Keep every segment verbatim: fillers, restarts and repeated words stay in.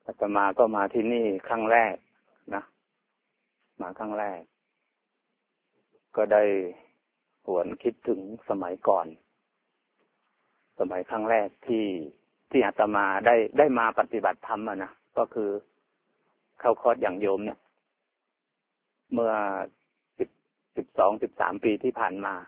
อาตมาก็มาที่นี่ครั้งแรกนะมาครั้งแรกก็ได้หวนคิดถึงสมัยก่อนสมัยครั้งแรกที่ที่อาตมาได้ได้มาปฏิบัติธรรมอ่ะนะก็คือเข้าคอร์สอย่างโยมเนี่ยเมื่อสิบสิบสองสิบสามปีที่ผ่านมา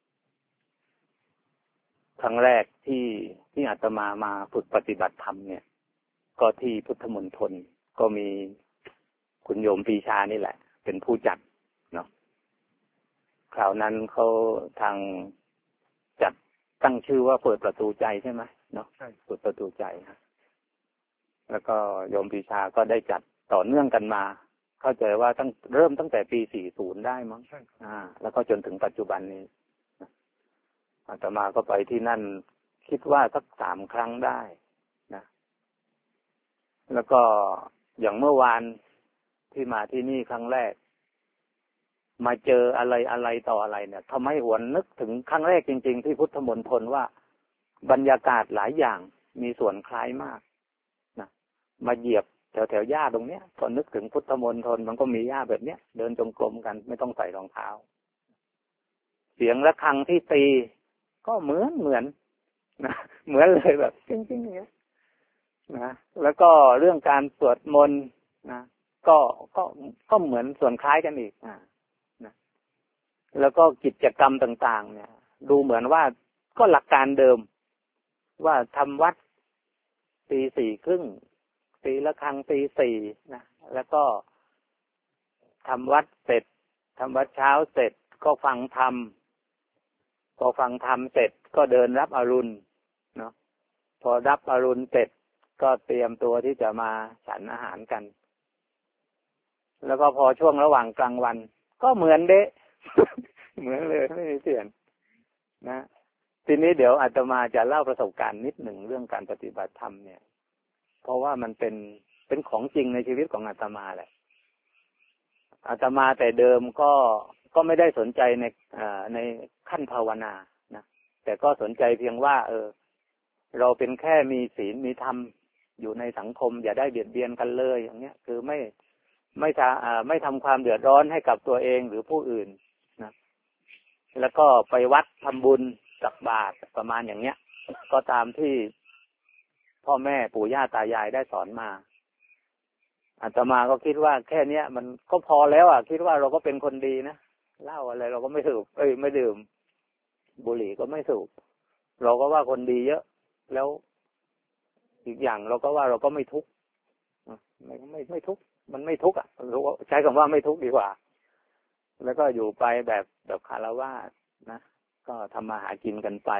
ครั้งแรกที่ที่อาตมามาฝึกปฏิบัติธรรมเนี่ยก็ที่พุทธมณฑลก็มีคุณโยมปีชานี่แหละเป็นผู้จัดเนาะคราวนั้นเขาทางจัดตั้งชื่อว่าเปิดประตูใจใช่ไหมเนาะใช่เปิดประตูใจครับแล้วก็โยมปีชาก็ได้จัดต่อเนื่องกันมาเข้าใจว่าตั้งเริ่มตั้งแต่ปีสี่สิบได้มั้งใช่อ่าแล้วก็จนถึงปัจจุบันนี้อาตมาก็ไปที่นั่นคิดว่าสักสามครั้งได้นะแล้วก็อย่างเมื่อวานที่มาที่นี่ครั้งแรกมาเจออะไรอะไรต่ออะไรเนี่ยทำให้หวนนึกถึงครั้งแรกจริงๆที่พุทธมณฑลว่าบรรยากาศหลายอย่างมีส่วนคล้ายมากนะมาเหยียบแถวแถวหญ้าตรงเนี้ยพอนึกถึงพุทธมณฑลมันก็มีหญ้าแบบเนี้ยเดินจงกรมกันไม่ต้องใส่รองเท้าเสียงระฆังที่ตีก็เหมือนเหมือนนะเหมือนเลยแบบจริงๆอย่างเงี้ยนะแล้วก็เรื่องการสวดมนต์นะก็ก็ก็เหมือนส่วนคล้ายกันอีกอ่านะแล้วก็กิจกรรมต่างๆเนี่ยดูเหมือนว่าก็หลักการเดิมว่าทำวัดตีสี่ครึ่งตีละครั้งตีสี่นะแล้วก็ทำวัดเสร็จทำวัดเช้าเสร็จก็ฟังธรรมพอฟังธรรมเสร็จก็เดินรับอรุณเนาะพอรับอรุณเสร็จก็เตรียมตัวที่จะมาฉันอาหารกันแล้วก็พอช่วงระหว่างกลางวันก็เหมือนเด๊ะ เหมือนเลยไม่มีเปลี่ยนนะทีนี้เดี๋ยวอาตมาจะเล่าประสบการณ์นิดหนึ่งเรื่องการปฏิบัติธรรมเนี่ยเพราะว่ามันเป็นเป็นของจริงในชีวิตของอาตมาแหละอาตมาแต่เดิมก็ก็ไม่ได้สนใจในในขั้นภาวนานะแต่ก็สนใจเพียงว่าเออเราเป็นแค่มีศีลมีธรรมอยู่ในสังคมอย่าได้เบียดเบียนกันเลยอย่างเงี้ยคือไม่ไม่ทำไม่ทำความเดือดร้อนให้กับตัวเองหรือผู้อื่นนะแล้วก็ไปวัดทำบุญตักบาตรประมาณอย่างเงี้ยก็ตามที่พ่อแม่ปู่ย่าตายายได้สอนมาอาตมาก็คิดว่าแค่เนี้ยมันก็พอแล้วอ่ะคิดว่าเราก็เป็นคนดีนะเหล้าอะไรเราก็ไม่สูบเอ้ยไม่ดื่มบุหรี่ก็ไม่สูบเราก็ว่าคนดีเยอะแล้วอีกอย่างเราก็ว่าเราก็ไม่ทุกข์ไม่ไม่ไม่ทุกข์มันไม่ทุกข์อ่ะใช้คำว่าไม่ทุกข์ดีกว่าแล้วก็อยู่ไปแบบแบบคฤหัสถ์นะก็ทำมาหากินกันไป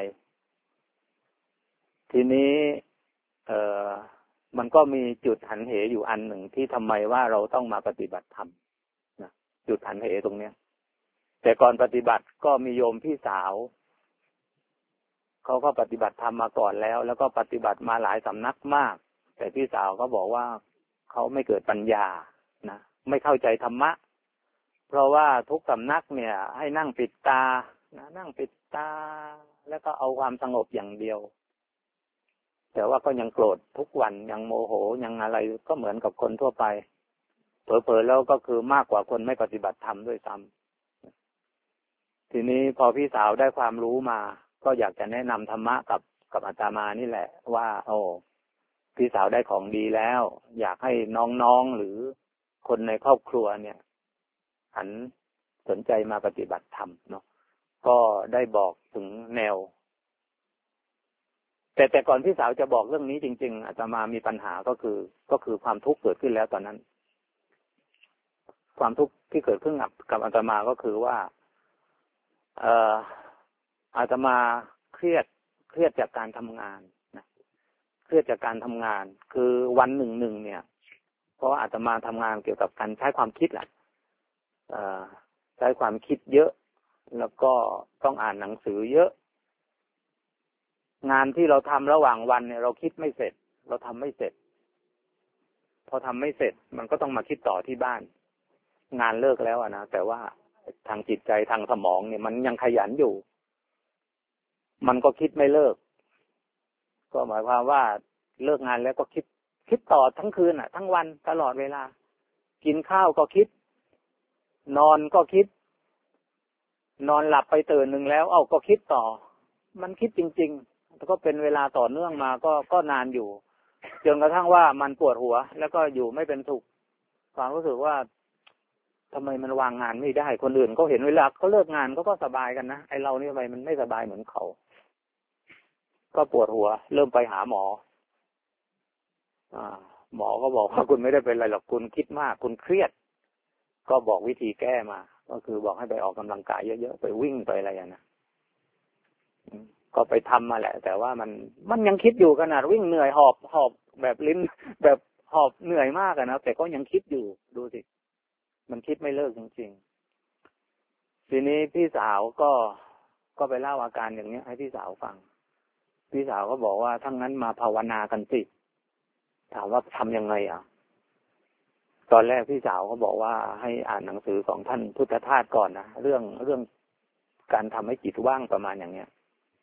ทีนี้เอ่อมันก็มีจุดหันเหอยู่อันหนึ่งที่ทำไมว่าเราต้องมาปฏิบัติธรรมนะจุดหันเหตรงเนี้ยแต่ก่อนปฏิบัติก็มีโยมพี่สาวเขาก็ปฏิบัติธรรมมาก่อนแล้วแล้วก็ปฏิบัติมาหลายสำนักมากแต่พี่สาวก็บอกว่าเขาไม่เกิดปัญญานะไม่เข้าใจธรรมะเพราะว่าทุกสำนักเนี่ยให้นั่งปิดตานะนั่งปิดตาแล้วก็เอาความสงบอย่างเดียวแต่ว่าก็ยังโกรธทุกวันยังโมโหยังอะไรก็เหมือนกับคนทั่วไปเผลอๆแล้วก็คือมากกว่าคนไม่ปฏิบัติธรรมด้วยซ้ำทีนี้พอพี่สาวได้ความรู้มาก็อยากจะแนะนำธรรมะกับกับอาตมานี่แหละว่าโอ้พี่สาวได้ของดีแล้วอยากให้น้องๆหรือคนในครอบครัวเนี่ยหันสนใจมาปฏิบัติธรรมเนาะก็ได้บอกถึงแนวแต่แต่ก่อนพี่สาวจะบอกเรื่องนี้จริงๆอาตมามีปัญหาก็คือก็คือความทุกข์เกิดขึ้นแล้วตอนนั้นความทุกข์ที่เกิดขึ้นกับกับอาตมาก็คือว่าเอ่ออาตมาเครียดเครียดจากการทำงานนะเครียดจากการทำงานคือวันหนึ่งหนึ่งเนี่ยเพราะว่าอาตมาทำงานเกี่ยวกับการใช้ความคิดแหละเอ่อใช้ความคิดเยอะแล้วก็ต้องอ่านหนังสือเยอะงานที่เราทำระหว่างวันเนี่ยเราคิดไม่เสร็จเราทำไม่เสร็จพอทำไม่เสร็จมันก็ต้องมาคิดต่อที่บ้านงานเลิกแล้วอะนะแต่ว่าทางจิตใจทางสมองเนี่ยมันยังขยันอยู่มันก็คิดไม่เลิกก็หมายความว่าเลิกงานแล้วก็คิดคิดต่อทั้งคืนอ่ะทั้งวันตลอดเวลากินข้าวก็คิดนอนก็คิดนอนหลับไปตื่นหนึ่งแล้วเอ้าก็คิดต่อมันคิดจริงๆแล้วก็เป็นเวลาต่อเนื่องมาก็ก็นานอยู่จนกระทั่งว่ามันปวดหัวแล้วก็อยู่ไม่เป็นสุขความรู้สึกว่าทำไมมันวางงานไม่ได้คนอื่นก็เห็นเวลาเขาเลิกงานก็ก็สบายกันนะไอเรานี่ทำไมมันไม่สบายเหมือนเขาก็ปวดหัวเริ่มไปหาหมออ่าหมอก็บอกว่าคุณไม่ได้เป็นอะไรหรอกคุณคิดมากคุณเครียดก็บอกวิธีแก้มาก็คือบอกให้ไปออกกำลังกายเยอะๆไปวิ่งไปอะไรอย่างนั้นก็ไปทำมาแหละแต่ว่ามันมันยังคิดอยู่ขนาดวิ่งเหนื่อยหอบหอบแบบลิ้นแบบหอบเหนื่อยมากอะนะแต่ก็ยังคิดอยู่ดูสิมันคิดไม่เลิกจริงๆทีนี้พี่สาวก็ก็ไปเล่าอาการอย่างนี้ให้พี่สาวฟังพี่สาวก็บอกว่าทั้งนั้นมาภาวนากันสิถามว่าทำยังไงอ่ะตอนแรกพี่สาวก็บอกว่าให้อ่านหนังสือของท่านพุทธทาสก่อนนะเรื่องเรื่องการทำให้จิตว่างประมาณอย่างเนี้ย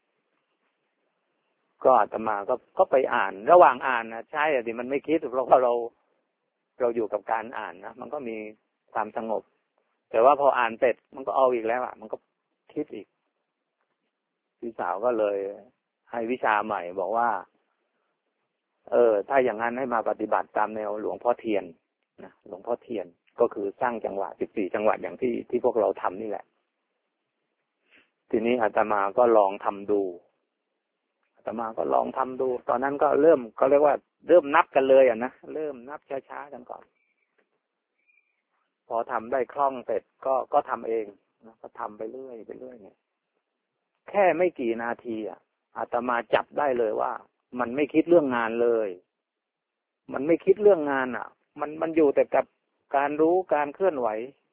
ก็อาตมาก็ก็ไปอ่านระหว่างอ่านนะใช่อะดิมันไม่คิดเพราะว่าเราเราอยู่กับการอ่านนะมันก็มีความสงบแต่ว่าพออ่านเสร็จมันก็เอาอีกแล้วอ่ะมันก็คิดอีกพี่สาวก็เลยให้วิชาใหม่บอกว่าเออถ้าอย่างนั้นให้มาปฏิบัติตามแนวหลวงพ่อเทียนนะหลวงพ่อเทียนก็คือสร้างจังหวะสิบสี่จังหวะอย่างที่ที่พวกเราทำนี่แหละทีนี้อาตมาก็ลองทำดูอาตมาก็ลองทำดูตอนนั้นก็เริ่มก็เรียกว่าเริ่มนับกันเลยอ่ะนะเริ่มนับช้าๆกันก่อนพอทำได้คล่องเสร็จก็ก็ทำเองนะก็ทำไปเรื่อยไปเรื่อยเนี่ยแค่ไม่กี่นาทีอ่ะอาตมาจับได้เลยว่ามันไม่คิดเรื่องงานเลยมันไม่คิดเรื่องงานอ่ะมันมันอยู่แต่กับการรู้การเคลื่อนไหว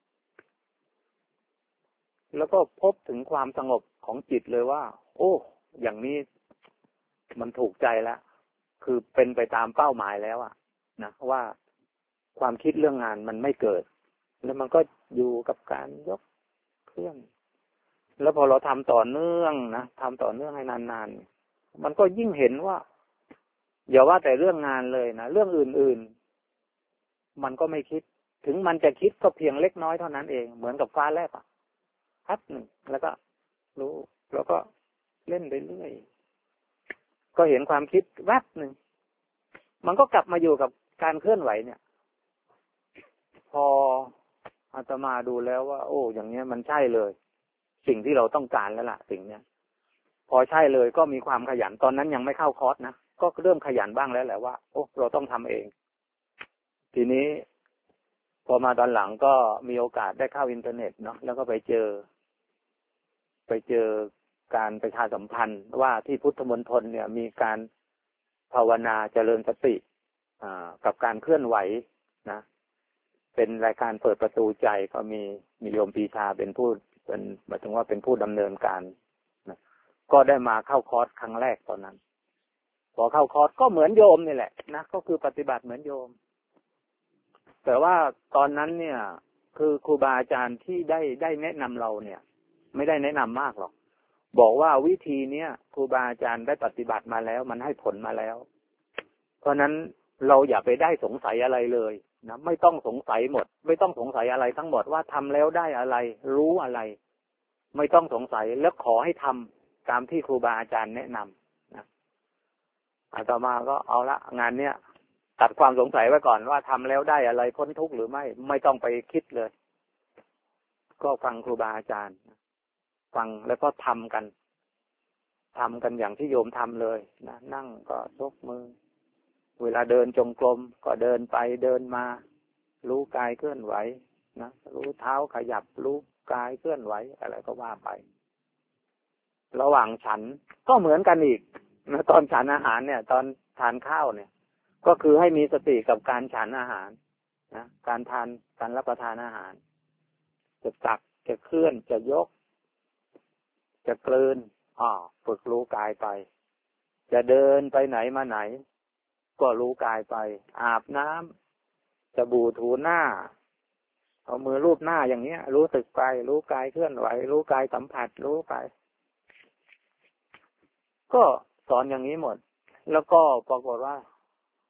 แล้วก็พบถึงความสงบของจิตเลยว่าโอ้อย่างนี้มันถูกใจแล้วคือเป็นไปตามเป้าหมายแล้วอ่ะนะว่าความคิดเรื่องงานมันไม่เกิดแล้วมันก็อยู่กับการยกเคลื่อนแล้วพอเราทำต่อเนื่องนะทำต่อเนื่องให้นานๆมันก็ยิ่งเห็นว่าอย่าว่าแต่เรื่องงานเลยนะเรื่องอื่นๆมันก็ไม่คิดถึงมันจะคิดก็เพียงเล็กน้อยเท่านั้นเองเหมือนกับฟ้าแลบอ่ะพัดหนึ่งแล้วก็รู้แล้วก็เล่นไปเรื่อยก็เห็นความคิดแวบหนึ่งมันก็กลับมาอยู่กับการเคลื่อนไหวเนี่ยพออาตมาดูแล้วว่าโอ้อย่างเนี้ยมันใช่เลยสิ่งที่เราต้องการแล้วล่ะสิ่งเนี้ยพอใช่เลยก็มีความขยันตอนนั้นยังไม่เข้าคอร์สนะก็เริ่มขยันบ้างแล้วแหละว่าโอ้เราต้องทำเองทีนี้พอมาตอนหลังก็มีโอกาสได้เข้าอินเทอร์เน็ตเนาะแล้วก็ไปเจอไปเจอการประชาสัมพันธ์ว่าที่พุทธมณฑลเนี่ยมีการภาวนาเจริญสติกับการเคลื่อนไหวนะเป็นรายการเปิดประตูใจก็มีมีโยมปีชาเป็นผู้เป็นหมายถึงว่าเป็นผู้ดำเนินการนะก็ได้มาเข้าคอร์สครั้งแรกตอนนั้นพอเข้าคอร์สก็เหมือนโยมนี่แหละนะก็คือปฏิบัติเหมือนโยมแต่ว่าตอนนั้นเนี่ยคือครูบาอาจารย์ที่ได้ได้แนะนำเราเนี่ยไม่ได้แนะนำมากหรอกบอกว่าวิธีเนี้ยครูบาอาจารย์ได้ปฏิบัติมาแล้วมันให้ผลมาแล้วเพราะนั้นเราอย่าไปได้สงสัยอะไรเลยนะไม่ต้องสงสัยหมดไม่ต้องสงสัยอะไรทั้งหมดว่าทำแล้วได้อะไรรู้อะไรไม่ต้องสงสัยแล้วขอให้ทำตามที่ครูบาอาจารย์แนะนำนะอาตมาก็เอาละงานเนี้ยตัดความสงสัยไว้ก่อนว่าทำแล้วได้อะไรพ้นทุกข์หรือไม่ไม่ต้องไปคิดเลยก็ฟังครูบาอาจารย์ฟังแล้วก็ทำกันทำกันอย่างที่โยมทำเลยนะนั่งก็ยกมือเวลาเดินจงกรมก็เดินไปเดินมารู้กายเคลื่อนไหวนะรู้เท้าขยับรู้กายเคลื่อนไหวอะไรก็ว่าไประหว่างฉันก็เหมือนกันอีกนะตอนฉันอาหารเนี่ยตอนทานข้าวเนี่ยก็คือให้มีสติกับการฉันอาหารนะการทานการรับประทานอาหารจะตักจะเคลื่อนจะยกจะกลืนอ่าฝึกรู้กายไปจะเดินไปไหนมาไหนก็รู้กายไปอาบน้ำจะบูถูหน้าเอามือรูปหน้าอย่างเนี้ยรู้สึกไปรู้กายเคลื่อนไหวรู้กายสัมผัสรู้ไปก็สอนอย่างนี้หมดแล้วก็ปรากฏว่า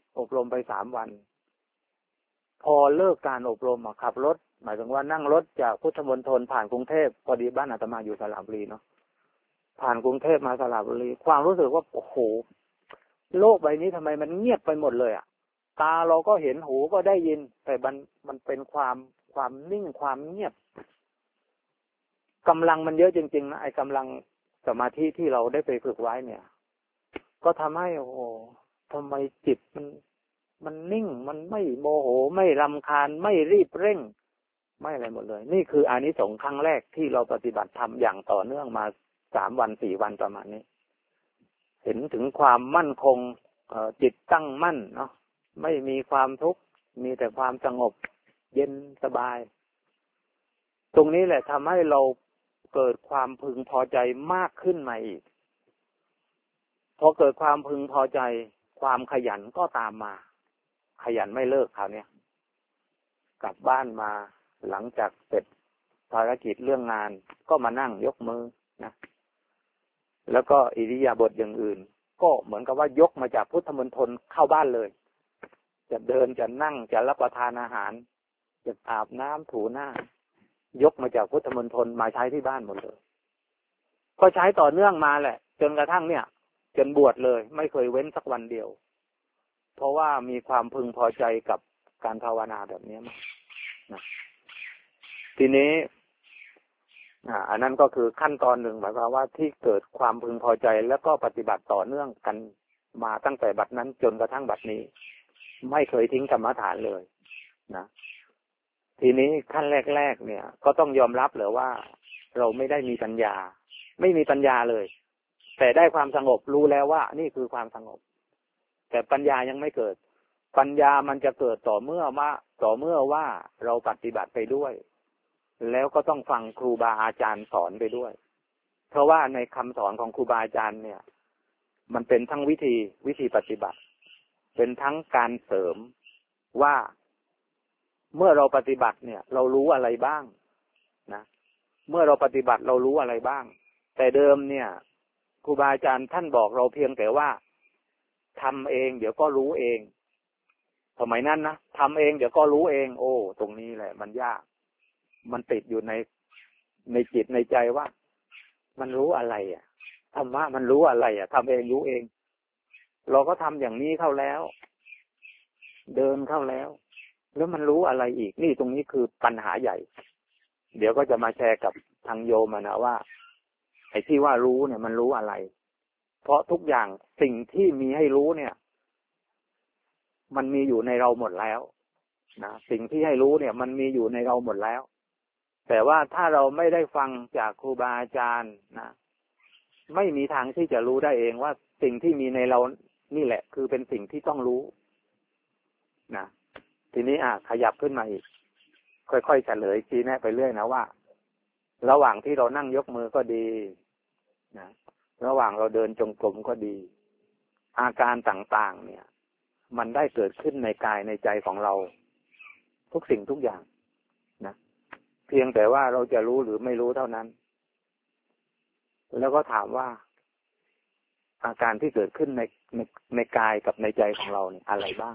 อบรมไปสามวันพอเลิกการอบรมมาขับรถหมายถึงว่านั่งรถจากพุทธมณฑลผ่านกรุงเทพพอดีบ้านอาตมาอยู่สระบุรีเนาะผ่านกรุงเทพมาสระบุรีความรู้สึกว่าโอ้โหโลกใบนี้ทำไมมันเงียบไปหมดเลยอ่ะตาเราก็เห็นหูก็ได้ยินแต่มันมันเป็นความความนิ่งความเงียบกำลังมันเยอะจริงๆนะไอ้กำลังสมาธิที่เราได้ไปฝึกไว้เนี่ยก็ทำให้โอ้โหทำไมจิตมันมันนิ่งมันไม่โมโหไม่รำคาญไม่รีบเร่งไม่อะไรหมดเลยนี่คืออานิสงส์ครั้งแรกที่เราปฏิบัติธรรมอย่างต่อเนื่องมาสามวันสี่วันประมาณนี้เห็นถึงความมั่นคงจิตตั้งมั่นเนาะไม่มีความทุกข์มีแต่ความสงบเย็นสบายตรงนี้แหละทำให้เราเกิดความพึงพอใจมากขึ้นมาอีกพอเกิดความพึงพอใจความขยันก็ตามมาขยันไม่เลิกคราวนี้กลับบ้านมาหลังจากเสร็จภารกิจเรื่องงานก็มานั่งยกมือนะแล้วก็อิริยาบถอย่างอื่นก็เหมือนกับว่ายกมาจากพุทธมณฑลเข้าบ้านเลยจะเดินจะนั่งจะรับประทานอาหารจะอาบน้ำถูหน้ายกมาจากพุทธมณฑลมาใช้ที่บ้านหมดเลยก็ใช้ต่อเนื่องมาแหละจนกระทั่งเนี่ยจนบวชเลยไม่เคยเว้นสักวันเดียวเพราะว่ามีความพึงพอใจกับการภาวนาแบบนี้มากนะทีนี้อ่าอันนั้นก็คือขั้นตอนหนึ่งหมายความว่าที่เกิดความพึงพอใจแล้วก็ปฏิบัติต่อเนื่องกันมาตั้งแต่บัดนั้นจนกระทั่งบัดนี้ไม่เคยทิ้งกรรมฐานเลยนะทีนี้ขั้นแรกๆเนี่ยก็ต้องยอมรับเลยว่าเราไม่ได้มีปัญญาไม่มีปัญญาเลยแต่ได้ความสงบรู้แล้วว่านี่คือความสงบแต่ปัญญายังไม่เกิดปัญญามันจะเกิดต่อเมื่อว่าต่อเมื่อว่าเราปฏิบัติไปด้วยแล้วก็ต้องฟังครูบาอาจารย์สอนไปด้วยเพราะว่าในคำสอนของครูบาอาจารย์เนี่ยมันเป็นทั้งวิธีวิธีปฏิบัติเป็นทั้งการเสริมว่าเมื่อเราปฏิบัติเนี่ยเรารู้อะไรบ้างนะเมื่อเราปฏิบัติเรารู้อะไรบ้างแต่เดิมเนี่ยครูบาอาจารย์ท่านบอกเราเพียงแต่ว่าทำเองเดี๋ยวก็รู้เองสมัยนั้นนะทำเองเดี๋ยวก็รู้เองโอ้ตรงนี้แหละมันยากมันติดอยู่ในในจิตในใจว่ามันรู้อะไรอ่ะธรรมะมันรู้อะไรอ่ะทำเองรู้เองเราก็ทำอย่างนี้เข้าแล้วเดินเข้าแล้วแล้วมันรู้อะไรอีกนี่ตรงนี้คือปัญหาใหญ่เดี๋ยวก็จะมาแชร์กับทางโยมนะว่าไอ้ที่ว่ารู้เนี่ยมันรู้อะไรเพราะทุกอย่างสิ่งที่มีให้รู้เนี่ยมันมีอยู่ในเราหมดแล้วนะสิ่งที่ให้รู้เนี่ยมันมีอยู่ในเราหมดแล้วแต่ว่าถ้าเราไม่ได้ฟังจากครูบาอาจารย์นะไม่มีทางที่จะรู้ได้เองว่าสิ่งที่มีในเรานี่แหละคือเป็นสิ่งที่ต้องรู้นะทีนี้อ่ะขยับขึ้นมาอีกค่อยๆเฉลยชี้แนะไปเรื่อยนะว่าระหว่างที่เรานั่งยกมือก็ดีนะระหว่างเราเดินจงกรมก็ดีอาการต่างๆเนี่ยมันได้เกิดขึ้นในกายในใจของเราทุกสิ่งทุกอย่างนะเพียงแต่ว่าเราจะรู้หรือไม่รู้เท่านั้นแล้วก็ถามว่าอาการที่เกิดขึ้นในในในกายกับในใจของเราเนี่ยอะไรบ้าง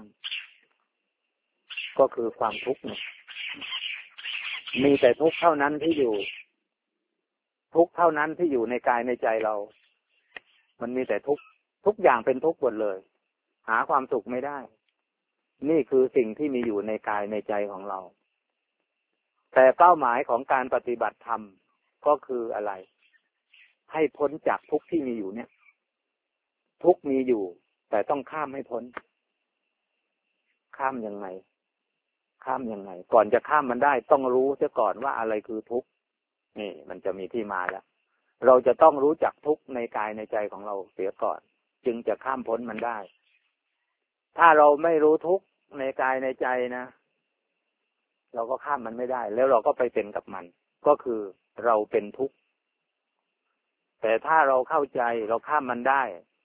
ก็คือความทุกข์เนี่ยมีแต่ทุกข์เท่านั้นที่อยู่ทุกข์เท่านั้นที่อยู่ในกายในใจเรามันมีแต่ทุกข์ทุกอย่างเป็นทุกข์หมดเลยหาความสุขไม่ได้นี่คือสิ่งที่มีอยู่ในกายในใจของเราแต่เป้าหมายของการปฏิบัติธรรมก็คืออะไรให้พ้นจากทุกข์ที่มีอยู่เนี่ยทุกข์มีอยู่แต่ต้องข้ามให้พ้นข้ามยังไงข้ามยังไงก่อนจะข้ามมันได้ต้องรู้เสียก่อนว่าอะไรคือทุกข์นี่มันจะมีที่มาแล้วเราจะต้องรู้จักทุกข์ในกายในใจของเราเสียก่อนจึงจะข้ามพ้นมันได้ถ้าเราไม่รู้ทุกข์ในกายในใจนะเราก็ข้ามมันไม่ได้แล้วเราก็ไปเป็นกับมันก็คือเราเป็นทุกข์แต่ถ้าเราเข้าใจเราข้ามมันได้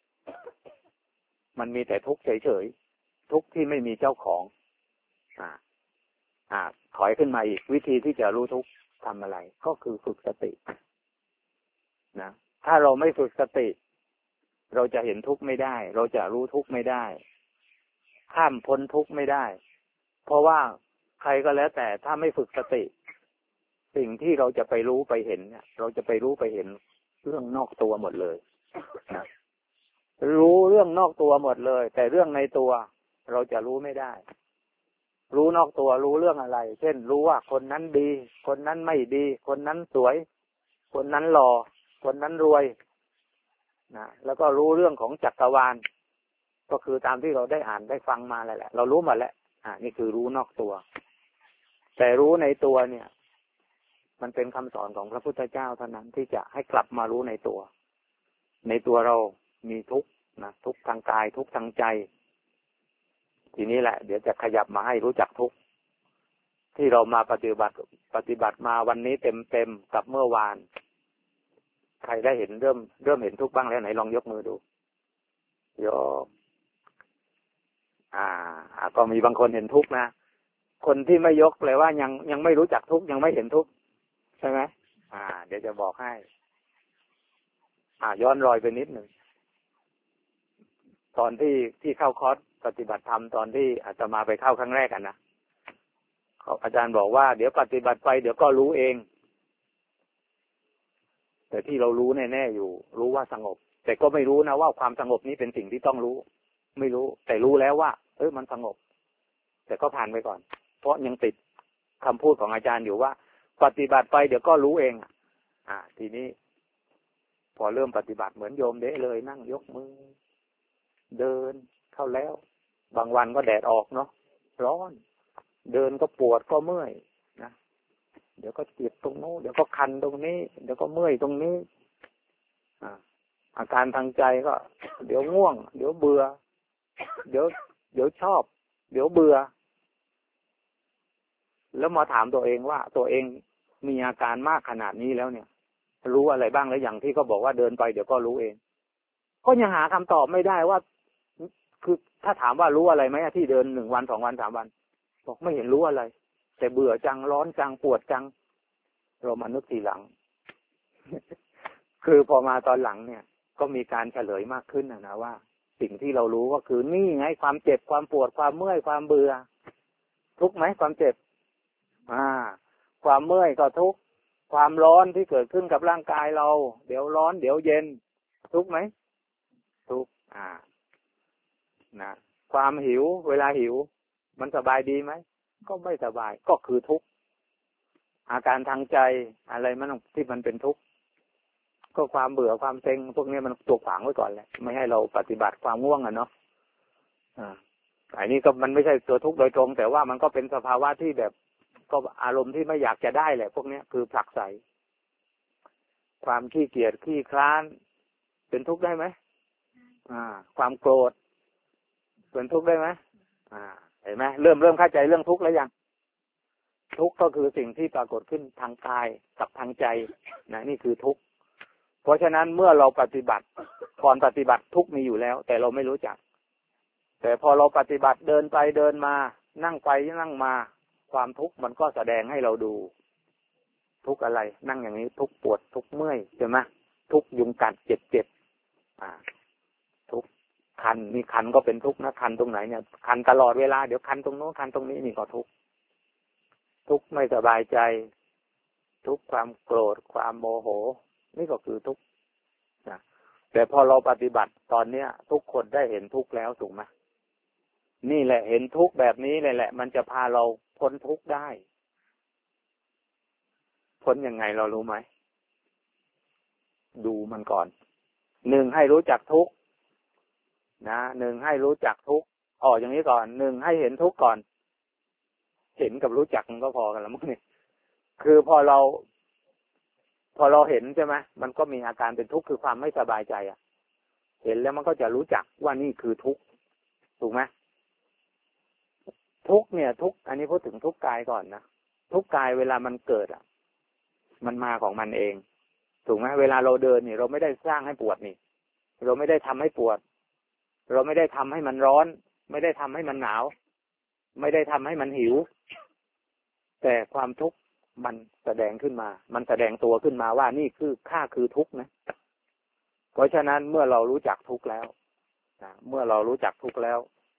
มันมีแต่ทุกข์เฉยๆทุกข์ที่ไม่มีเจ้าของอ่าอ่าถอยขึ้นมาอีกวิธีที่จะรู้ทุกข์ทำอะไรก็คือฝึกสตินะถ้าเราไม่ฝึกสติเราจะเห็นทุกข์ไม่ได้เราจะรู้ทุกข์ไม่ได้ข้ามพ้นทุกข์ไม่ได้เพราะว่าใครก็แล้วแต่ถ้าไม่ฝึกสติสิ่งที่เราจะไปรู้ไปเห็นเนี่ยเราจะไปรู้ไปเห็นเรื่องนอกตัวหมดเลยนะรู้เรื่องนอกตัวหมดเลยแต่เรื่องในตัวเราจะรู้ไม่ได้รู้นอกตัวรู้เรื่องอะไรเช่นรู้ว่าคนนั้นดีคนนั้นไม่ดีคนนั้นสวยคนนั้นหล่อคนนั้นรวยนะแล้วก็รู้เรื่องของจักรวาลก็คือตามที่เราได้อ่านได้ฟังมาแหละเรารู้หมดแล้วอ่านี่คือรู้นอกตัวแต่รู้ในตัวเนี่ยมันเป็นคำสอนของพระพุทธเจ้าเท่านั้นที่จะให้กลับมารู้ในตัวในตัวเรามีทุกข์นะทุกข์ทางกายทุกข์ทางใจทีนี้แหละเดี๋ยวจะขยับมาให้รู้จักทุกข์ที่เรามาปฏิบัติปฏิบัติมาวันนี้เต็มเต็มกับเมื่อวานใครได้เห็นเริ่มเริ่มเห็นทุกข์บ้างแล้วไหนลองยกมือดูยกอ่าก็มีบางคนเห็นทุกข์นะคนที่ไม่ยกแปลว่ายังยังไม่รู้จักทุกข์ยังไม่เห็นทุกข์ใช่ไหมอ่าเดี๋ยวจะบอกให้อ่าย้อนรอยไปนิดหนึ่งตอนที่ที่เข้าคอร์สปฏิบัติธรรมตอนที่อาตมาไปเข้าครั้งแรกกันนะเขาอาจารย์บอกว่าเดี๋ยวปฏิบัติไปเดี๋ยวก็รู้เองแต่ที่เรารู้แน่ๆอยู่รู้ว่าสงบแต่ก็ไม่รู้นะว่าความสงบนี้เป็นสิ่งที่ต้องรู้ไม่รู้แต่รู้แล้วว่าเออมันสงบแต่ก็ผ่านไปก่อนเพราะยังติดคำพูดของอาจารย์อยู่ว่าปฏิบัติไปเดี๋ยวก็รู้เองอ่าทีนี้พอเริ่มปฏิบัติเหมือนโยมเด้เลยนั่งยกมือเดินเข้าแล้วบางวันก็แดดออกเนาะร้อนเดินก็ปวดก็เมื่อยนะเดี๋ยวก็เจ็บตรงโน้นเดี๋ยวก็คันตรงนี้เดี๋ยวก็เมื่อยตรงนี้อ่าอาการทางใจก็เดี๋ยวง่วงเดี๋ยวเบื่อเดี๋ยวเดี๋ยวชอบเดี๋ยวเบื่อแล้วมาถามตัวเองว่าตัวเองมีอาการมากขนาดนี้แล้วเนี่ยรู้อะไรบ้างแล้วอย่างที่เขาบอกว่าเดินไปเดี๋ยวก็รู้เองก็ยังหาคำตอบไม่ได้ว่าคือถ้าถามว่ารู้อะไรไหมที่เดินหนึ่งวันสองวันสามวันบอกไม่เห็นรู้อะไรแต่เบื่อจังร้อนจังปวดจังเรามานึกทีหลัง คือพอมาตอนหลังเนี่ยก็มีการเฉลยมากขึ้นนะนะว่าสิ่งที่เรารู้ก็คือนี่ไงความเจ็บความปวดความเมื่อยความเบื่อทุกข์ไหมความเจ็บอ่าความเมื่อยก็ทุกข์ความร้อนที่เกิดขึ้นกับร่างกายเราเดี๋ยวร้อนเดี๋ยวเย็นทุกข์ไหมทุกข์อ่านะความหิวเวลาหิวมันสบายดีไหมก็ไม่สบายก็คือทุกข์อาการทางใจอะไรมันที่มันเป็นทุกข์ก็ความเบื่อความเซ็งพวกนี้มันตัวขวางไว้ก่อนแหละไม่ให้เราปฏิบัติความง่วงอ่ะเนาะอ่าอันนี้ก็มันไม่ใช่ตัวทุกข์โดยตรงแต่ว่ามันก็เป็นสภาวะที่แบบก็อารมณ์ที่ไม่อยากจะได้แหละพวกนี้คือผลักไสความขี้เกียจขี้คร้านเป็นทุกข์ได้ไหมอ่าความโกรธเป็นทุกข์ได้ไหมอ่าเห็นไหมเริ่มเริ่มเข้าใจเรื่องทุกข์แล้วยังทุกข์ก็คือสิ่งที่ปรากฏขึ้นทางกายกับทางใจนะนี่คือทุกข์เพราะฉะนั้นเมื่อเราปฏิบัติก่อนปฏิบัติทุกข์มีอยู่แล้วแต่เราไม่รู้จักแต่พอเราปฏิบัติเดินไปเดินมานั่งไปนั่งมาความทุกข์มันก็แสดงให้เราดูทุกข์อะไรนั่งอย่างนี้ทุกข์ปวดทุกข์เมื่อยใช่ไหมทุกข์ยุงกัดเจ็บเจ็บอ่าทุกข์คันนี่คันก็เป็นทุกข์นะคันตรงไหนเนี่ยคันตลอดเวลาเดี๋ยวคันตรงโน้นคันตรงนี้นี่ก็ทุกข์ทุกข์ไม่สบายใจทุกข์ความโกรธความโมโหนี่ก็คือทุกข์นะแต่พอเราปฏิบัติตอนเนี้ยทุกคนได้เห็นทุกข์แล้วถูกไหมนี่แหละเห็นทุกข์แบบนี้เลยแหละมันจะพาเราพ้นทุกข์ได้พ้นยังไงเรารู้ไหมดูมันก่อนหนึ่งให้รู้จักทุกข์นะหนึ่งให้รู้จักทุกข์อ๋ออย่างนี้ก่อนหนึ่งให้เห็นทุกข์ก่อนเห็นกับรู้จักมันก็พอกันแล้วมั้งนี่คือพอเราพอเราเห็นใช่ไหมมันก็มีอาการเป็นทุกข์คือความไม่สบายใจอ่ะเห็นแล้วมันก็จะรู้จักว่านี่คือทุกข์ถูกไหมทุกข์เนี่ยทุกข์อันนี้พูดถึงทุกข์กายก่อนนะทุกข์กายเวลามันเกิดอ่ะมันมาของมันเองถูกไหมเวลาเราเดินนี่เราไม่ได้สร้างให้ปวดนี่เราไม่ได้ทำให้ปวดเราไม่ได้ทำให้มันร้อนไม่ได้ทำให้มันหนาวไม่ได้ทำให้มันหิวแต่ความทุกข์มันแสดงขึ้นมามันแสดงตัวขึ้นมาว่านี่คือข้าคือทุกข์นะเพราะฉะนั้นเมื่อเรารู้จักทุกข์แล้วนะเมื่อเรารู้จักทุกข์แล้ว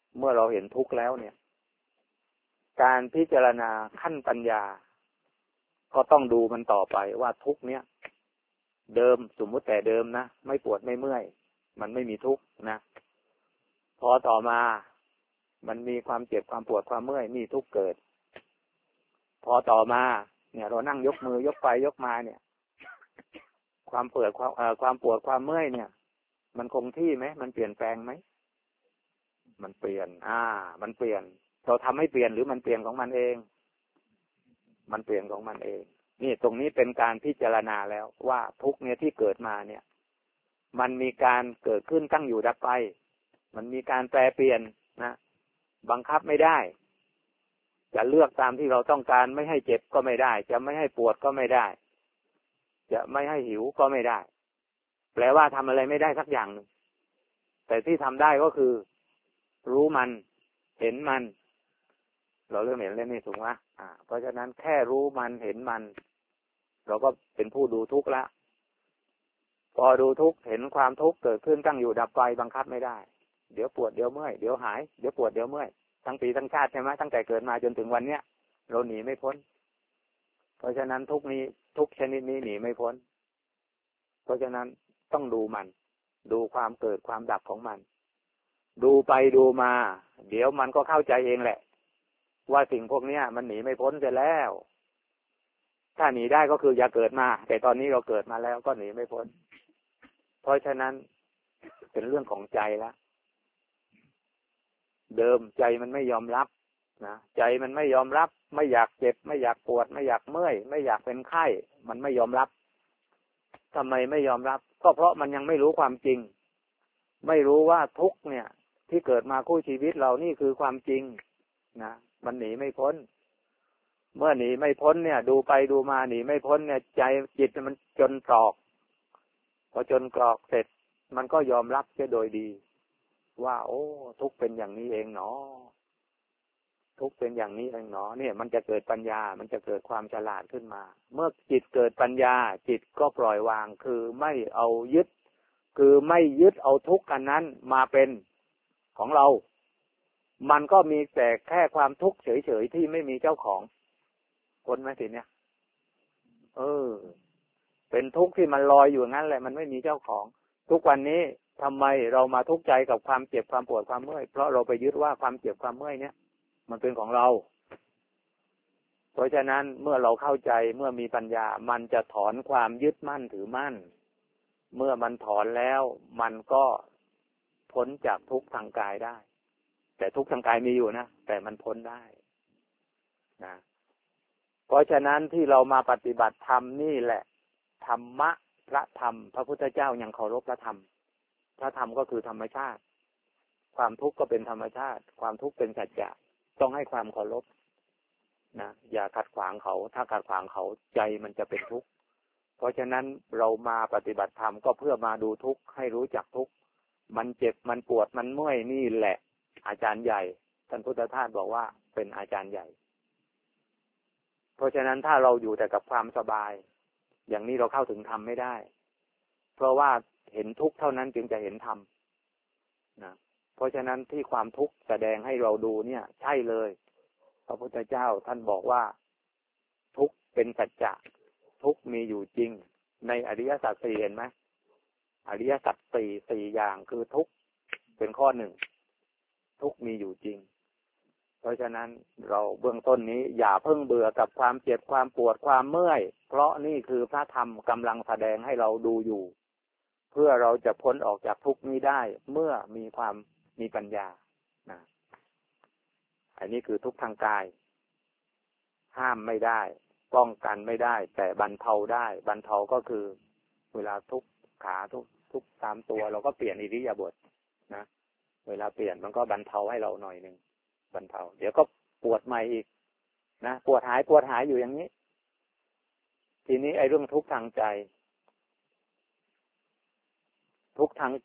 เมื่อเราเห็นทุกข์แล้วเนี่ยการพิจารณาขั้นปัญญาก็ต้องดูมันต่อไปว่าทุกข์เนี้ยเดิมสมมุติแต่เดิมนะไม่ปวดไม่เมื่อยมันไม่มีทุกข์นะพอต่อมามันมีความเจ็บความปวดความเมื่อยมีทุกข์เกิดพอต่อมาเนี่ยเรานั่งยกมือยกไปยกมาเนี่ยความปวดความเอ่อความปวดความเมื่อยเนี่ยมันคงที่ไหมมันเปลี่ยนแปลงไหมมันเปลี่ยนอ่ามันเปลี่ยนเราทำให้เปลี่ยนหรือมันเปลี่ยนของมันเองมันเปลี่ยนของมันเองนี่ตรงนี้เป็นการพิจารณาแล้วว่าทุกเนี่ยที่เกิดมาเนี่ยมันมีการเกิดขึ้นตั้งอยู่ดับไปมันมีการแปรเปลี่ยนนะบังคับไม่ได้จะเลือกตามที่เราต้องการไม่ให้เจ็บก็ไม่ได้จะไม่ให้ปวดก็ไม่ได้จะไม่ให้หิวก็ไม่ได้แปลว่าทำอะไรไม่ได้สักอย่างหนึ่งแต่ที่ทำได้ก็คือรู้มันเห็นมันเราเริ่มเห็นแล้วนี่ถูกไหมอ่าเพราะฉะนั้นแค่รู้มันเห็นมันเราก็เป็นผู้ดูทุกข์ละพอดูทุกข์เห็นความทุกข์เกิดขึ้นตั้งอยู่ดับไปบังคับไม่ได้เดี๋ยวปวดเดี๋ยวเมื่อยเดี๋ยวหายเดี๋ยวปวดเดี๋ยวเมื่อยทั้งปีทั้งชาติใช่ไหมตั้งแต่เกิดมาจนถึงวันเนี้ยเราหนีไม่พ้นเพราะฉะนั้นทุกนี้ทุกชนิดนี้หนีไม่พ้นเพราะฉะนั้นต้องดูมันดูความเกิดความดับของมันดูไปดูมาเดี๋ยวมันก็เข้าใจเองแหละว่าสิ่งพวกนี้มันหนีไม่พ้นเสียแล้วถ้าหนีได้ก็คืออย่าเกิดมาแต่ตอนนี้เราเกิดมาแล้วก็หนีไม่พ้นเพราะฉะนั้นเป็นเรื่องของใจละเดิมใจมันไม่ยอมรับนะใจมันไม่ยอมรับไม่อยากเจ็บไม่อยากปวดไม่อยากเมื่อยไม่อยากเป็นไข้มันไม่ยอมรับทำไมไม่ยอมรับก็เพราะมันยังไม่รู้ความจริงไม่รู้ว่าทุกข์เนี่ยที่เกิดมาคู่ชีวิตเรานี่คือความจริงนะมันหนีไม่พ้นเมื่อหนีไม่พ้นเนี่ยดูไปดูมาหนีไม่พ้นเนี่ยใจจิตมันจนตรอกพอจนกรอกเสร็จมันก็ยอมรับเสียโดยดีว่าโอ้ทุกข์เป็นอย่างนี้เองเนาะทุกข์เป็นอย่างนี้เองเนาะเนี่ยมันจะเกิดปัญญามันจะเกิดความฉลาดขึ้นมาเมื่อจิตเกิดปัญญาจิตก็ปล่อยวางคือไม่เอายึดคือไม่ยึดเอาทุกข์อันนั้นมาเป็นของเรามันก็มีแต่แค่ความทุกข์เฉยๆที่ไม่มีเจ้าของคนไหมทีเนี้ยเออเป็นทุกข์ที่มันลอยอยู่งั้นแหละมันไม่มีเจ้าของทุกวันนี้ทำไมเรามาทุกข์ใจกับความเจ็บความปวดความเมื่อยเพราะเราไปยึดว่าความเจ็บความเมื่อยเนี้ยมันเป็นของเราเพราะฉะนั้นเมื่อเราเข้าใจเมื่อมีปัญญามันจะถอนความยึดมั่นถือมั่นเมื่อมันถอนแล้วมันก็พ้นจากทุกข์ทางกายได้แต่ทุกข์ทางกายมีอยู่นะแต่มันพ้นได้นะเพราะฉะนั้นที่เรามาปฏิบัติธรรมนี่แหละธรรมะพระธรรมพระพุทธเจ้ายังเคารพพระธรรมพระธรรมก็คือธรรมชาติความทุกข์ก็เป็นธรรมชาติความทุกข์เป็นสัจจะต้องให้ความเคารพนะอย่าขัดขวางเขาถ้าขัดขวางเขาใจมันจะเป็นทุกข์เพราะฉะนั้นเรามาปฏิบัติธรรมก็เพื่อมาดูทุกข์ให้รู้จักทุกข์มันเจ็บมันปวดมันเมื่อยนี่แหละอาจารย์ใหญ่ท่านพุทธทาสบอกว่าเป็นอาจารย์ใหญ่เพราะฉะนั้นถ้าเราอยู่แต่กับความสบายอย่างนี้เราเข้าถึงธรรมไม่ได้เพราะว่าเห็นทุกข์เท่านั้นจึงจะเห็นธรรมนะเพราะฉะนั้นที่ความทุกข์แสดงให้เราดูเนี่ยใช่เลยพระพุทธเจ้าท่านบอกว่าทุกข์เป็นสัจจะทุกข์มีอยู่จริงในอริยสัจสี่เห็นไหมอริยสัจสี่สี่อย่างคือทุกข์เป็นข้อหนึ่งทุกข์มีอยู่จริงเพราะฉะนั้นเราเบื้องต้นนี้อย่าเพิ่งเบื่อกับความเจ็บความปวดความเมื่อยเพราะนี่คือพระธรรมกำลังแสดงให้เราดูอยู่เพื่อเราจะพ้นออกจากทุกข์นี้ได้เมื่อมีความมีปัญญานะอันนี้คือทุกข์ทางกายห้ามไม่ได้ป้องกันไม่ได้แต่บรรเทาได้บรรเทาก็คือเวลาทุกขาทุกทุกตามตัวเราก็เปลี่ยนอิริยาบถนะเวลาเปลี่ยนมันก็บรรเทาให้เราหน่อยนึงบรรเทาเดี๋ยวก็ปวดใหม่อีกนะปวดหายปวดหายอยู่อย่างนี้ทีนี้ไอ้เรื่องทุกข์ทางใจทุกข์ทาง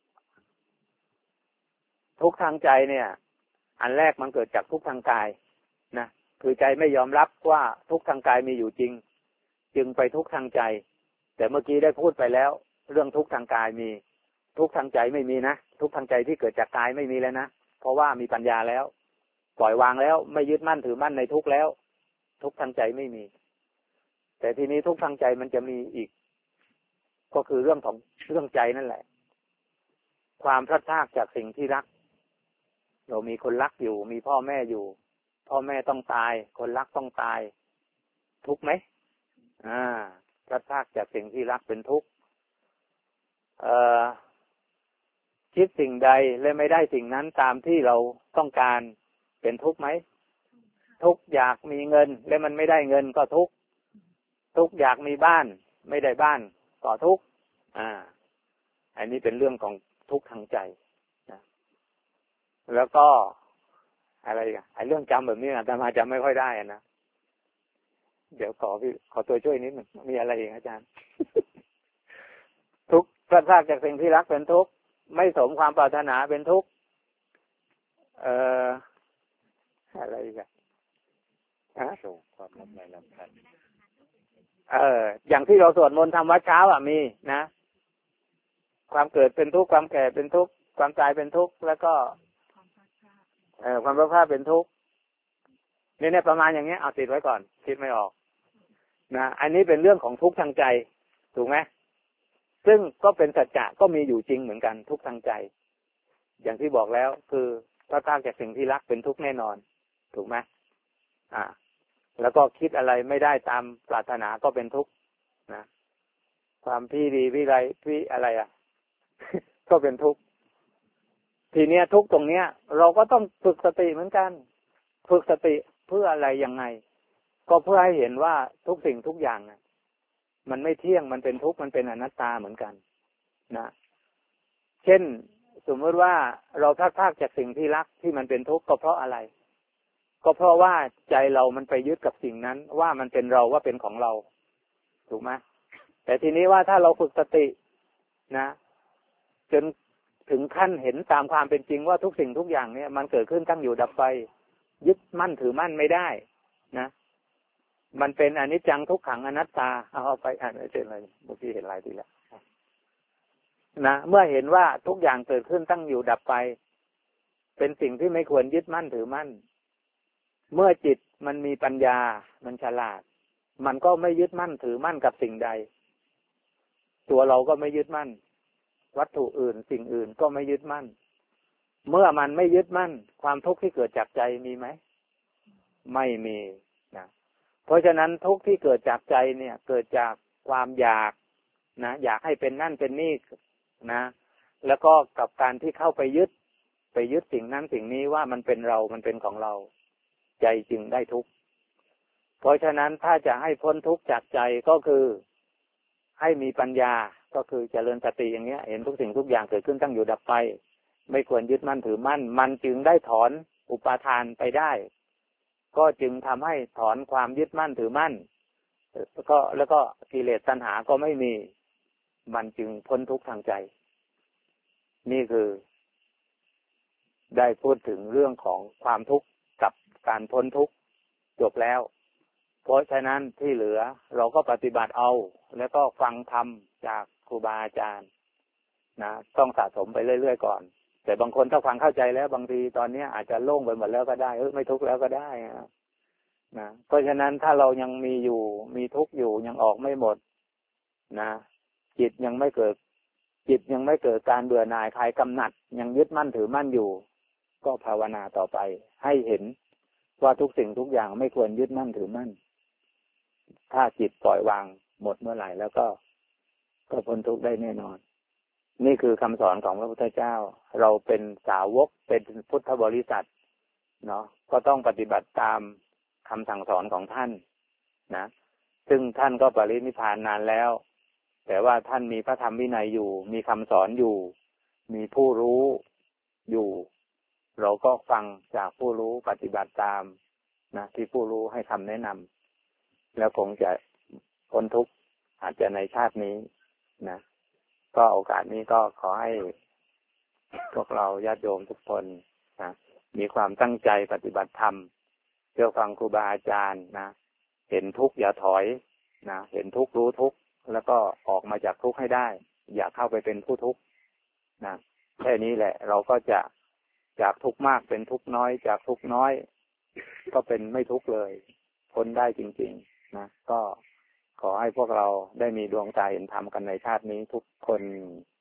ทุกข์ทางใจเนี่ยอันแรกมันเกิดจากทุกข์ทางกายนะคือใจไม่ยอมรับว่าทุกข์ทางกายมีอยู่จริงจึงไปทุกข์ทางใจแต่เมื่อกี้ได้พูดไปแล้วเรื่องทุกข์ทางกายมีทุกข์ทางใจไม่มีนะทุกข์ทางใจที่เกิดจากกายไม่มีแล้วนะเพราะว่ามีปัญญาแล้วปล่อยวางแล้วไม่ยึดมั่นถือมั่นในทุกข์แล้วทุกข์ทางใจไม่มีแต่ทีนี้ทุกข์ทางใจมันจะมีอีกก็คือเรื่องของเรื่องใจนั่นแหละความพลัดพรากจากสิ่งที่รักเรามีคนรักอยู่มีพ่อแม่อยู่พ่อแม่ต้องตายคนรักต้องตายทุกข์ไหมอ่าพลัดพรากจากสิ่งที่รักเป็นทุกข์เอ่อคิดสิ่งใดและไม่ได้สิ่งนั้นตามที่เราต้องการเป็นทุกข์ไหมทุกข์อยากมีเงินและมันไม่ได้เงินก็ทุกข์ทุกข์อยากมีบ้านไม่ได้บ้านก็ทุกข์อ่าอันนี้เป็นเรื่องของทุกข์ทางใจนะแล้วก็อะไรกันไอ้เรื่องจำแบบนี้อาตมาจำไม่ค่อยได้นะเดี๋ยวขอพี่ขอตัวช่วยนิดหนึ่งมีอะไรเองอาจารย์ ทุกข์พลาดพลาดจากสิ่งที่รักเป็นทุกข์ไม่สมความปรารถนาเป็นทุกข์เอ่ออะไรกันฮะความรักในลำพันเอออย่างที่เราสวดมนต์ทำวัดเช้าอ่ะมีนะความเกิดเป็นทุกข์ความแก่เป็นทุกข์ความตายเป็นทุกข์แล้วก็เอ่อความพลาดพลาดเป็นทุกข์นี่เนี่ยประมาณอย่างเงี้ยเอาติดไว้ก่อนคิดไม่ออกนะอันนี้เป็นเรื่องของทุกข์ทางใจถูกไหมซึ่งก็เป็นสัจจะก็มีอยู่จริงเหมือนกันทุกข์ทางใจอย่างที่บอกแล้วคือพลาดพลาดจากสิ่งที่รักเป็นทุกข์แน่นอนถูกไหมอ่าแล้วก็คิดอะไรไม่ได้ตามปรารถนาก็เป็นทุกข์นะความพี่ดีวิไลพี่อะไรอ่ะ ก็เป็นทุกข์ทีเนี้ยทุกข์ตรงเนี้ยเราก็ต้องฝึกสติเหมือนกันฝึกสติเพื่ออะไรยังไงก็เพื่อให้เห็นว่าทุกสิ่งทุกอย่างนะมันไม่เที่ยงมันเป็นทุกข์มันเป็นอนัตตาเหมือนกันนะเช่นสมมติว่าเราพลาดพลาดจากสิ่งที่รักที่มันเป็นทุกข์ก็เพราะอะไรก็เพราะว่าใจเรามันไปยึดกับสิ่งนั้นว่ามันเป็นเราว่าเป็นของเราถูกไหมแต่ทีนี้ว่าถ้าเราฝึกสตินะจนถึงขั้นเห็นตามความเป็นจริงว่าทุกสิ่งทุกอย่างเนี่ยมันเกิดขึ้นตั้งอยู่ดับไปยึดมั่นถือมั่นไม่ได้นะมันเป็นอนิจจังทุกขังอนัตตาเอาเอาไปอ่านเช่นอะไรเมื่อกี้เห็นหลายทีแล้วนะเมื่อเห็นว่าทุกอย่างเกิดขึ้นตั้งอยู่ดับไปเป็นสิ่งที่ไม่ควรยึดมั่นถือมั่นเมื่อจิตมันมีปัญญามันฉลาดมันก็ไม่ยึดมั่นถือมั่นกับสิ่งใดตัวเราก็ไม่ยึดมั่นวัตถุอื่นสิ่งอื่นก็ไม่ยึดมั่นเมื่อมันไม่ยึดมั่นความทุกข์ที่เกิดจากใจมีไหมไม่มีนะเพราะฉะนั้นทุกข์ที่เกิดจากใจเนี่ยเกิดจากความอยากนะอยากให้เป็นนั่นเป็นนี่นะแล้วก็กับการที่เข้าไปยึดไปยึดสิ่งนั้นสิ่งนี้ว่ามันเป็นเรามันเป็นของเราใจจึงได้ทุกข์เพราะฉะนั้นถ้าจะให้พ้นทุกข์จากใจก็คือให้มีปัญญาก็คือเจริญสติอย่างเงี้ยเห็นทุกสิ่งทุกอย่างเกิดขึ้นตั้งอยู่ดับไปไม่ควรยึดมั่นถือมั่นมันจึงได้ถอนอุปาทานไปได้ก็จึงทำให้ถอนความยึดมั่นถือมั่นแล้วก็แล้วก็กิเลสตัณหาก็ไม่มีมันจึงพ้นทุกข์ทางใจนี่คือได้พูดถึงเรื่องของความทุกข์กับการพ้นทุกข์จบแล้วเพราะฉะนั้นที่เหลือเราก็ปฏิบัติเอาแล้วก็ฟังธรรมจากครูบาอาจารย์นะต้องสะสมไปเรื่อยๆก่อนแต่บางคนถ้าฟังเข้าใจแล้วบางทีตอนนี้อาจจะโล่งไปหมดแล้วก็ได้เออไม่ทุกข์แล้วก็ได้นะเพราะฉะนั้นถ้าเรายังมีอยู่มีทุกข์อยู่ยังออกไม่หมดนะจิตยังไม่เกิดจิตยังไม่เกิดการเบื่อหน่ายคลายกำหนัดยังยึดมั่นถือมั่นอยู่ก็ภาวนาต่อไปให้เห็นว่าทุกสิ่งทุกอย่างไม่ควรยึดมั่นถือมั่นถ้าจิตปล่อยวางหมดเมื่อไหร่แล้วก็ก็พ้นทุกข์ได้แน่นอนนี่คือคำสอนของพระพุทธเจ้าเราเป็นสาวกเป็นพุทธบริษัทเนาะก็ต้องปฏิบัติตามคำสั่งสอนของท่านนะซึ่งท่านก็ปรินิพพานนานแล้วแต่ว่าท่านมีพระธรรมวินัยอยู่มีคำสอนอยู่มีผู้รู้อยู่เราก็ฟังจากผู้รู้ปฏิบัติตามนะที่ผู้รู้ให้คำแนะนำแล้วคงจะพ้นทุกข์อาจจะในชาตินี้นะก็โอกาสนี้ก็ขอให้พวกเราญาติโยมทุกคนนะมีความตั้งใจปฏิบัติธรรมเชื่อฟังครูบาอาจารย์นะเห็นทุกข์อย่าถอยนะเห็นทุกข์รู้ทุกข์แล้วก็ออกมาจากทุกข์ให้ได้อย่าเข้าไปเป็นผู้ทุกข์นะแค่นี้แหละเราก็จะจากทุกข์มากเป็นทุกข์น้อยจากทุกข์น้อยก็เป็นไม่ทุกข์เลยพ้นได้จริงๆนะก็ขอให้พวกเราได้มีดวงตาเห็นธรรมกันในชาตินี้ทุกคน